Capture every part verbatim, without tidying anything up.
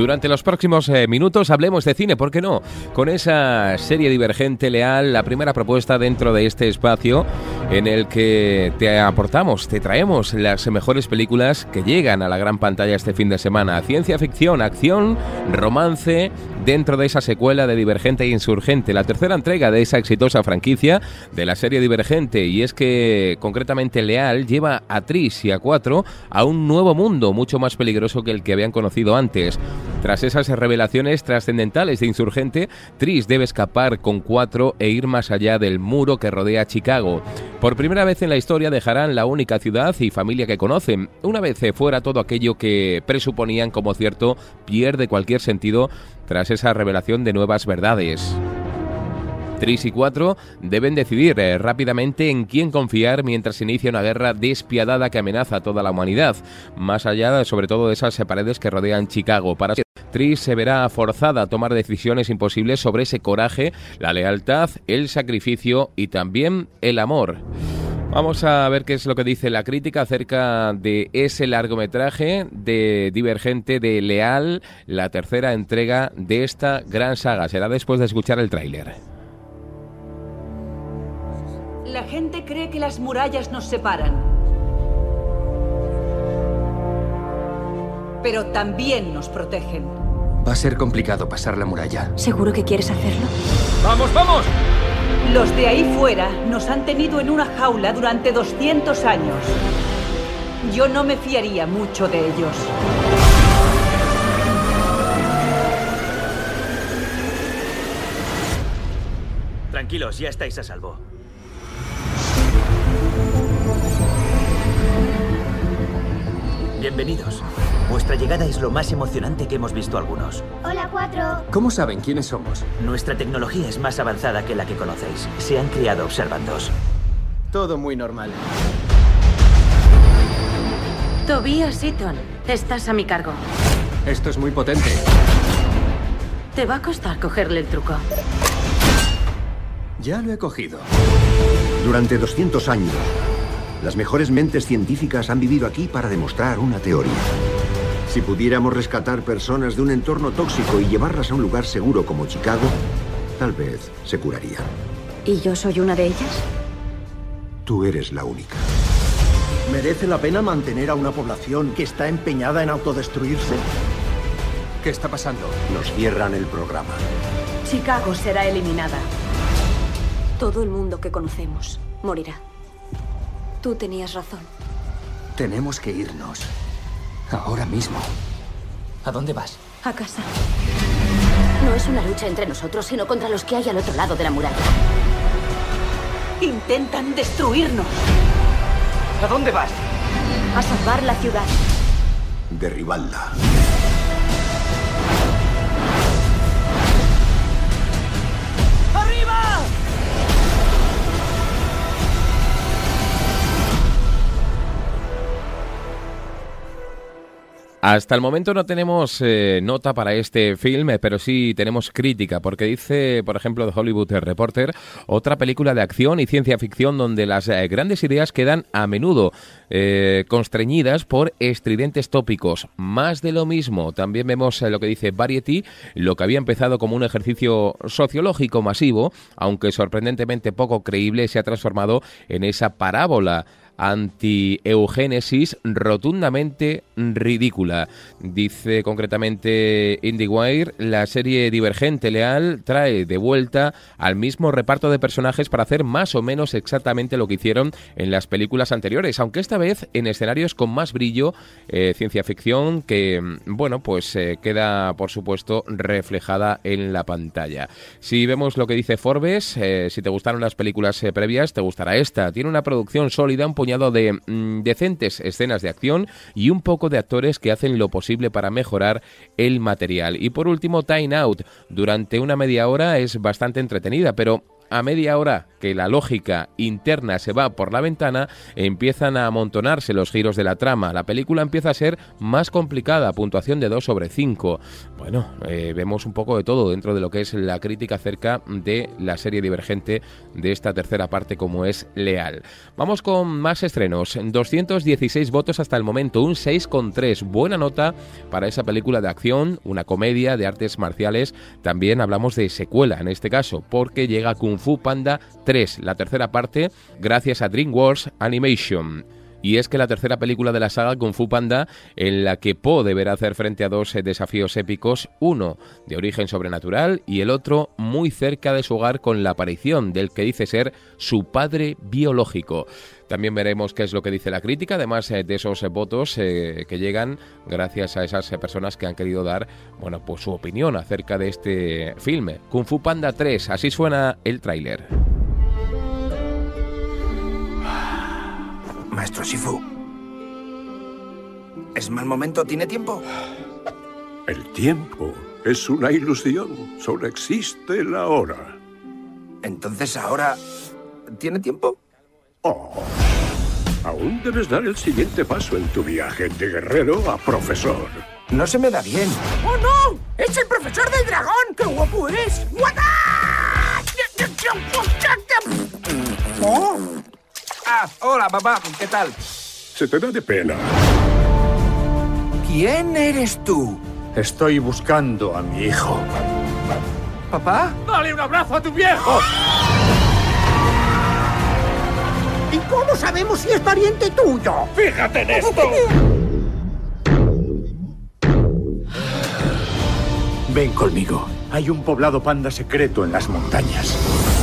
Durante los próximos eh, minutos hablemos de cine, ¿por qué no? Con esa serie Divergente Leal, la primera propuesta dentro de este espacio en el que te aportamos, te traemos las mejores películas que llegan a la gran pantalla este fin de semana. Ciencia ficción, acción, romance, dentro de esa secuela de Divergente e Insurgente, la tercera entrega de esa exitosa franquicia de la serie Divergente. Y es que concretamente Leal lleva a Tris y a Cuatro a un nuevo mundo, mucho más peligroso que el que habían conocido antes. Tras esas revelaciones trascendentales de Insurgente, Tris debe escapar con Cuatro e ir más allá del muro que rodea Chicago. Por primera vez en la historia dejarán la única ciudad y familia que conocen. Una vez fuera, todo aquello que presuponían como cierto pierde cualquier sentido tras esa revelación de nuevas verdades. Tris y Cuatro deben decidir eh, rápidamente en quién confiar mientras se inicia una guerra despiadada que amenaza a toda la humanidad, más allá sobre todo de esas paredes que rodean Chicago. Para Tris se verá forzada a tomar decisiones imposibles sobre ese coraje, la lealtad, el sacrificio y también el amor. Vamos a ver qué es lo que dice la crítica acerca de ese largometraje de Divergente de Leal, la tercera entrega de esta gran saga. Será después de escuchar el tráiler. La gente cree que las murallas nos separan. Pero también nos protegen. Va a ser complicado pasar la muralla. ¿Seguro que quieres hacerlo? ¡Vamos, vamos! Los de ahí fuera nos han tenido en una jaula durante doscientos años. Yo no me fiaría mucho de ellos. Tranquilos, ya estáis a salvo. Bienvenidos. Vuestra llegada es lo más emocionante que hemos visto algunos. Hola, Cuatro. ¿Cómo saben quiénes somos? Nuestra tecnología es más avanzada que la que conocéis. Se han criado observándoos. Todo muy normal. Tobias Eaton, estás a mi cargo. Esto es muy potente. Te va a costar cogerle el truco. Ya lo he cogido. Durante doscientos años, las mejores mentes científicas han vivido aquí para demostrar una teoría. Si pudiéramos rescatar personas de un entorno tóxico y llevarlas a un lugar seguro como Chicago, tal vez se curarían. ¿Y yo soy una de ellas? Tú eres la única. ¿Merece la pena mantener a una población que está empeñada en autodestruirse? ¿Qué está pasando? Nos cierran el programa. Chicago será eliminada. Todo el mundo que conocemos morirá. Tú tenías razón. Tenemos que irnos. Ahora mismo. ¿A dónde vas? A casa. No es una lucha entre nosotros, sino contra los que hay al otro lado de la muralla. Intentan destruirnos. ¿A dónde vas? A salvar la ciudad. Derribarla. Hasta el momento no tenemos eh, nota para este filme, pero sí tenemos crítica, porque dice, por ejemplo, The Hollywood Reporter, otra película de acción y ciencia ficción donde las eh, grandes ideas quedan a menudo eh, constreñidas por estridentes tópicos. Más de lo mismo. También vemos eh, lo que dice Variety, lo que había empezado como un ejercicio sociológico masivo, aunque sorprendentemente poco creíble, se ha transformado en esa parábola anti-eugénesis rotundamente ridícula. Dice concretamente IndieWire, la serie Divergente Leal trae de vuelta al mismo reparto de personajes para hacer más o menos exactamente lo que hicieron en las películas anteriores, aunque esta vez en escenarios con más brillo, eh, ciencia ficción que, bueno, pues eh, queda por supuesto reflejada en la pantalla. Si vemos lo que dice Forbes, eh, si te gustaron las películas eh, previas, te gustará esta. Tiene una producción sólida, un puñado de mm, decentes escenas de acción y un poco de actores que hacen lo posible para mejorar el material. Y por último, Time Out. Durante una media hora es bastante entretenida, pero a media hora que la lógica interna se va por la ventana, empiezan a amontonarse los giros de la trama. La película empieza a ser más complicada, puntuación de dos sobre cinco. Bueno, eh, vemos un poco de todo dentro de lo que es la crítica acerca de la serie Divergente de esta tercera parte, como es Leal. Vamos con más estrenos. doscientos dieciséis votos hasta el momento, un seis coma tres. Buena nota para esa película de acción, una comedia de artes marciales. También hablamos de secuela en este caso, porque llega Kung Fu Panda tres, la tercera parte, gracias a DreamWorks Animation. Y es que la tercera película de la saga Kung Fu Panda, en la que Po deberá hacer frente a dos eh, desafíos épicos, uno de origen sobrenatural y el otro muy cerca de su hogar, con la aparición del que dice ser su padre biológico. También veremos qué es lo que dice la crítica, además eh, de esos eh, votos eh, que llegan gracias a esas eh, personas que han querido dar, bueno, pues su opinión acerca de este filme. Kung Fu Panda tres, así suena el tráiler. Maestro Shifu, ¿es mal momento? ¿Tiene tiempo? El tiempo es una ilusión. Solo existe la hora. Entonces ahora... ¿tiene tiempo? Oh, aún debes dar el siguiente paso en tu viaje de guerrero a profesor. No se me da bien. ¡Oh, no! ¡Es el profesor del dragón! ¡Qué guapo es! ¡Guata! ¡Oh! Ah, hola, papá. ¿Qué tal? Se te da de pena. ¿Quién eres tú? Estoy buscando a mi hijo. ¿Papá? ¡Dale un abrazo a tu viejo! ¿Y cómo sabemos si es pariente tuyo? ¡Fíjate en esto! Ven conmigo. Hay un poblado panda secreto en las montañas.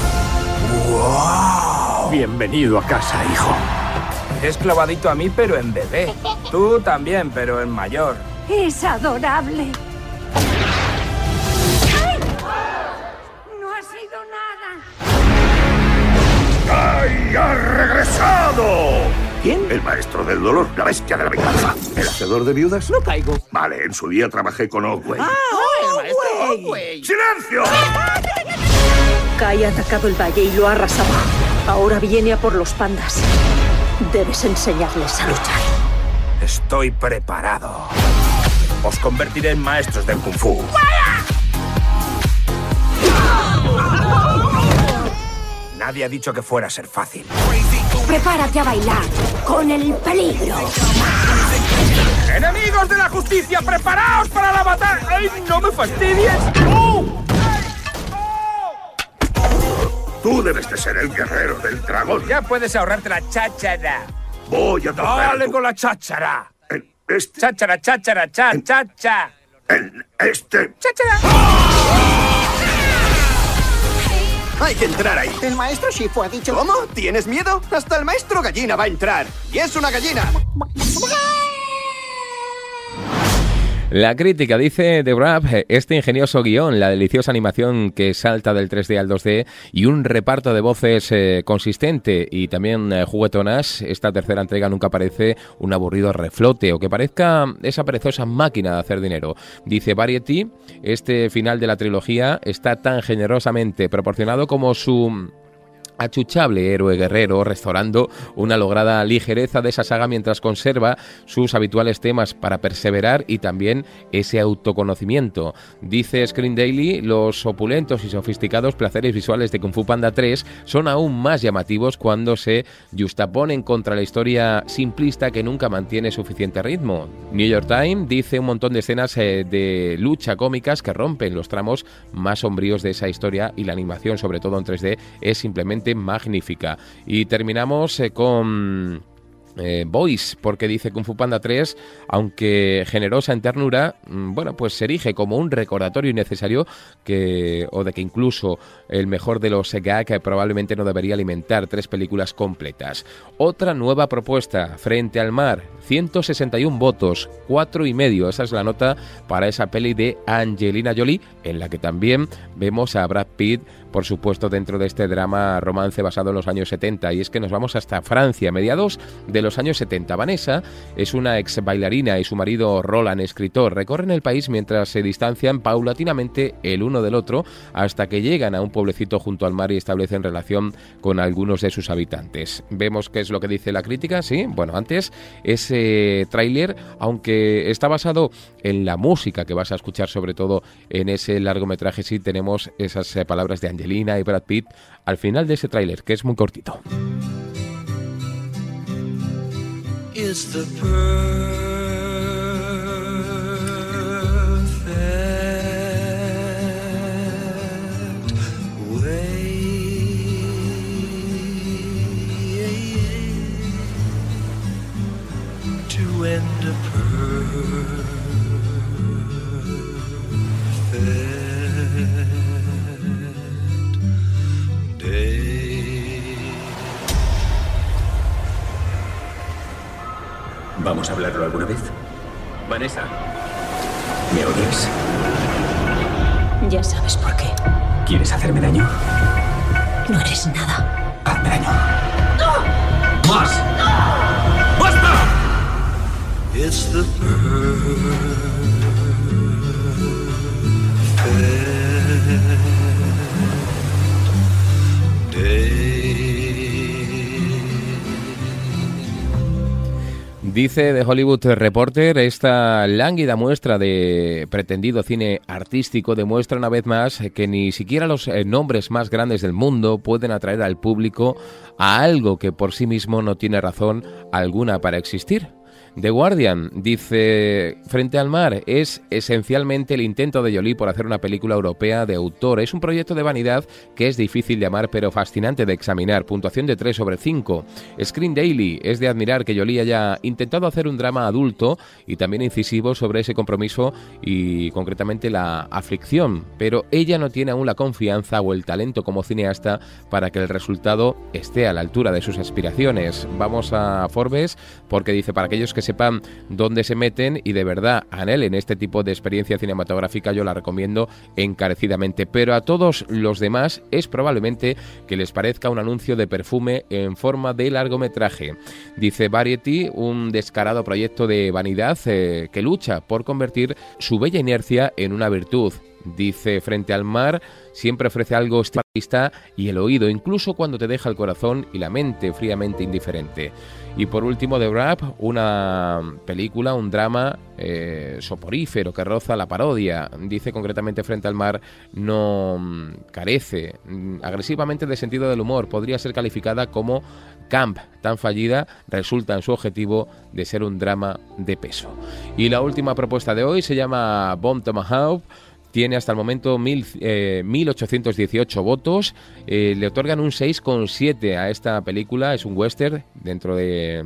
¡Wow! Bienvenido a casa, hijo. Es clavadito a mí, pero en bebé. Tú también, pero en mayor. Es adorable. ¡Ay! No ha sido nada. ¡Ay, ha regresado! ¿Quién? El maestro del dolor, la bestia de la venganza. ¿El hacedor de viudas? No caigo. Vale, en su día trabajé con Oakway. ¡Ah, oh, el maestro Oakway! ¡Silencio! Kai ha atacado el valle y lo ha arrasado. Ahora viene a por los pandas. Debes enseñarles a luchar. Estoy preparado. Os convertiré en maestros del Kung Fu. Nadie ha dicho que fuera a ser fácil. Prepárate a bailar con el peligro. ¡Enemigos de la justicia, preparaos para la batalla! ¡Ay, no me fastidies! ¡Oh! Tú debes de ser el guerrero del dragón. Ya puedes ahorrarte la cháchara. Voy a tocar. ¡Dale tu... con la cháchara! En este... Cháchara, cháchara, cha, en... chacha. En este... ¡Cháchara! Hay que entrar ahí. El maestro Shifu ha dicho... ¿Cómo? ¿Tienes miedo? Hasta el maestro gallina va a entrar. Y es una gallina. La crítica dice de Brab, este ingenioso guión, la deliciosa animación que salta del tres D al dos D y un reparto de voces eh, consistente y también eh, juguetonas. Esta tercera entrega nunca parece un aburrido reflote o que parezca esa perezosa máquina de hacer dinero. Dice Variety, este final de la trilogía está tan generosamente proporcionado como su... achuchable héroe guerrero, restaurando una lograda ligereza de esa saga mientras conserva sus habituales temas para perseverar y también ese autoconocimiento. Dice Screen Daily, los opulentos y sofisticados placeres visuales de Kung Fu Panda tres son aún más llamativos cuando se justaponen contra la historia simplista que nunca mantiene suficiente ritmo. New York Times dice un montón de escenas eh, de lucha cómicas que rompen los tramos más sombríos de esa historia y la animación, sobre todo en tres D, es simplemente magnífica. Y terminamos eh, con eh, Boys, porque dice Kung Fu Panda tres, aunque generosa en ternura, mmm, bueno, pues se erige como un recordatorio innecesario que, o de que incluso el mejor de los gag probablemente no debería alimentar tres películas completas. Otra nueva propuesta, Frente al mar, ciento sesenta y uno votos, cuatro y medio, esa es la nota para esa peli de Angelina Jolie, en la que también vemos a Brad Pitt, por supuesto, dentro de este drama romance basado en los años setenta, y es que nos vamos hasta Francia, mediados de los los años setenta. Vanessa es una ex bailarina y su marido Roland, escritor. Recorren el país mientras se distancian paulatinamente el uno del otro hasta que llegan a un pueblecito junto al mar y establecen relación con algunos de sus habitantes. Vemos qué es lo que dice la crítica, ¿sí? Bueno, antes ese tráiler, aunque está basado en la música que vas a escuchar, sobre todo en ese largometraje, sí tenemos esas eh, palabras de Angelina y Brad Pitt al final de ese tráiler, que es muy cortito. Is the perfect way to end a perfect day. ¿Vamos a hablarlo alguna vez? Vanessa, ¿Me odias? Ya sabes por qué. ¿Quieres hacerme daño? No eres nada. Hazme daño. ¡No! ¡Más! ¡No! ¡Basta! It's the perfect day. Dice The Hollywood Reporter, esta lánguida muestra de pretendido cine artístico demuestra una vez más que ni siquiera los nombres más grandes del mundo pueden atraer al público a algo que por sí mismo no tiene razón alguna para existir. The Guardian dice, Frente al mar es esencialmente el intento de Jolie por hacer una película europea de autor. Es un proyecto de vanidad que es difícil de amar pero fascinante de examinar. Puntuación de tres sobre cinco. Screen Daily, es de admirar que Jolie haya intentado hacer un drama adulto y también incisivo sobre ese compromiso y concretamente la aflicción, pero ella no tiene aún la confianza o el talento como cineasta para que el resultado esté a la altura de sus aspiraciones. Vamos a Forbes porque dice, para aquellos que sepan dónde se meten y de verdad anhelen este tipo de experiencia cinematográfica, yo la recomiendo encarecidamente, pero a todos los demás es probablemente que les parezca un anuncio de perfume en forma de largometraje. Dice Variety, un descarado proyecto de vanidad eh, que lucha por convertir su bella inercia en una virtud. Dice Frente al mar, siempre ofrece algo estilista y el oído, incluso cuando te deja el corazón y la mente fríamente indiferente. Y por último, The Wrap, una película, un drama eh, soporífero que roza la parodia. Dice concretamente Frente al mar, no mm, carece mm, agresivamente de sentido del humor. Podría ser calificada como camp. Tan fallida resulta en su objetivo de ser un drama de peso. Y la última propuesta de hoy se llama Bomb Tomahawk. Tiene hasta el momento mil, eh, mil ochocientos dieciocho votos, eh, le otorgan un seis coma siete a esta película. Es un western dentro de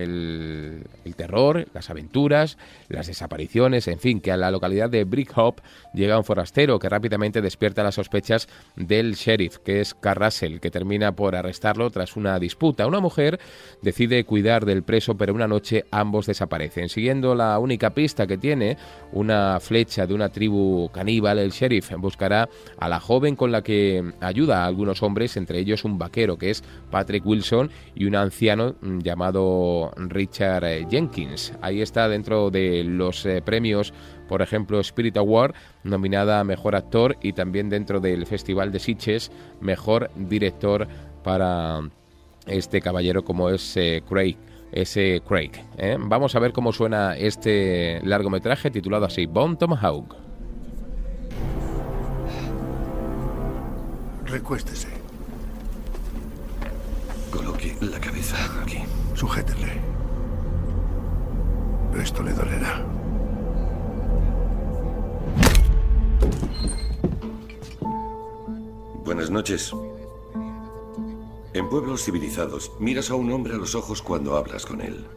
el, el terror, las aventuras, las desapariciones, en fin, que a la localidad de Brickhope llega un forastero que rápidamente despierta las sospechas del sheriff, que es Carl Russell, que termina por arrestarlo tras una disputa. Una mujer decide cuidar del preso, pero una noche ambos desaparecen. Siguiendo la única pista que tiene, una flecha de una tribu caníbal, el sheriff buscará a la joven con la que ayuda a algunos hombres, entre ellos un vaquero que es Patrick Wilson y un anciano llamado Richard Jenkins. Ahí está dentro de los eh, premios, por ejemplo Spirit Award, nominada a Mejor Actor, y también dentro del Festival de Sitges, Mejor Director para este caballero como es eh, Craig. Ese Craig. ¿eh? Vamos a ver cómo suena este largometraje titulado así, Bomb Tomahawk. Recuéstese. Coloque la cabeza aquí. Sujétele. Esto le dolerá. Buenas noches. En pueblos civilizados, miras a un hombre a los ojos cuando hablas con él.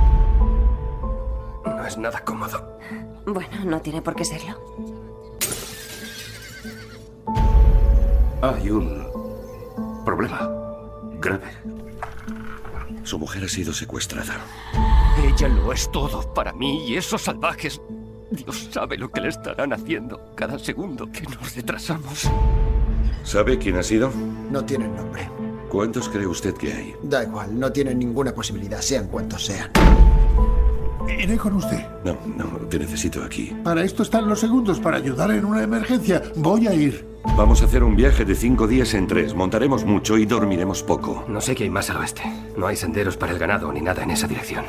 No es nada cómodo. Bueno, no tiene por qué serlo. Hay un problema grave. Su mujer ha sido secuestrada. Ella lo es todo para mí y esos salvajes. Dios sabe lo que le estarán haciendo cada segundo que nos retrasamos. ¿Sabe quién ha sido? No tienen nombre. ¿Cuántos cree usted que hay? Da igual, no tienen ninguna posibilidad, sean cuantos sean. Iré con usted. No, no, te necesito aquí. Para esto están los segundos, para ayudar en una emergencia. Voy a ir. Vamos a hacer un viaje de cinco días en tres. Montaremos mucho y dormiremos poco. No sé qué hay más al oeste. No hay senderos para el ganado ni nada en esa dirección.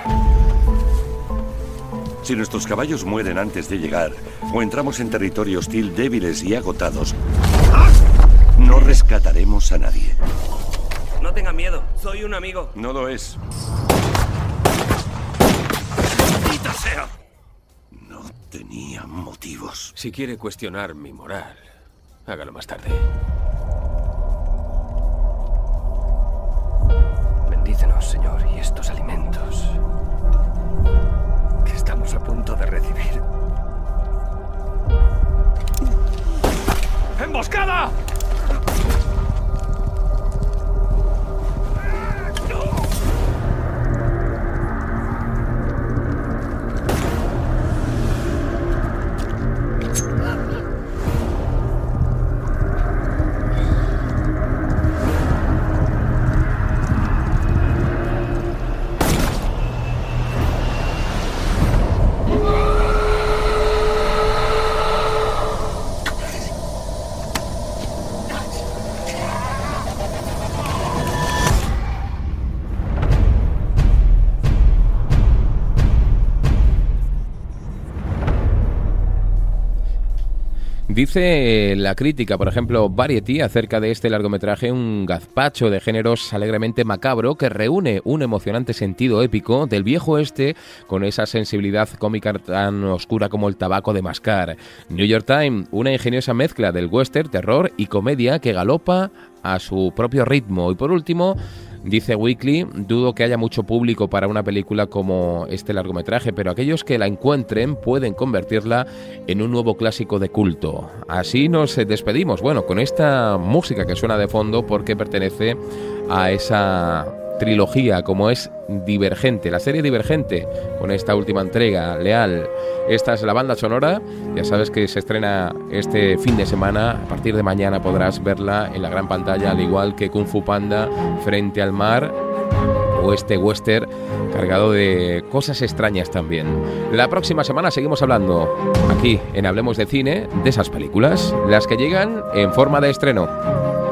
Si nuestros caballos mueren antes de llegar, o entramos en territorio hostil débiles y agotados, no rescataremos a nadie. No tengan miedo, soy un amigo. No lo es. ¡Maldita sea! No tenía motivos. Si quiere cuestionar mi moral, hágalo más tarde. Bendícenos, Señor, y estos alimentos que estamos a punto de recibir. ¡Emboscada! Dice la crítica, por ejemplo, Variety, acerca de este largometraje, un gazpacho de géneros alegremente macabro que reúne un emocionante sentido épico del viejo oeste con esa sensibilidad cómica tan oscura como el tabaco de mascar. New York Times, una ingeniosa mezcla del western, terror y comedia que galopa a su propio ritmo. Y por último, dice Weekly, dudo que haya mucho público para una película como este largometraje, pero aquellos que la encuentren pueden convertirla en un nuevo clásico de culto. Así nos despedimos, bueno, con esta música que suena de fondo porque pertenece a esa trilogía como es Divergente, la serie Divergente, con esta última entrega, Leal. Esta es la banda sonora, ya sabes que se estrena este fin de semana, a partir de mañana podrás verla en la gran pantalla, al igual que Kung Fu Panda, Frente al Mar, o este western cargado de cosas extrañas también. La próxima semana seguimos hablando, aquí en Hablemos de Cine, de esas películas, las que llegan en forma de estreno.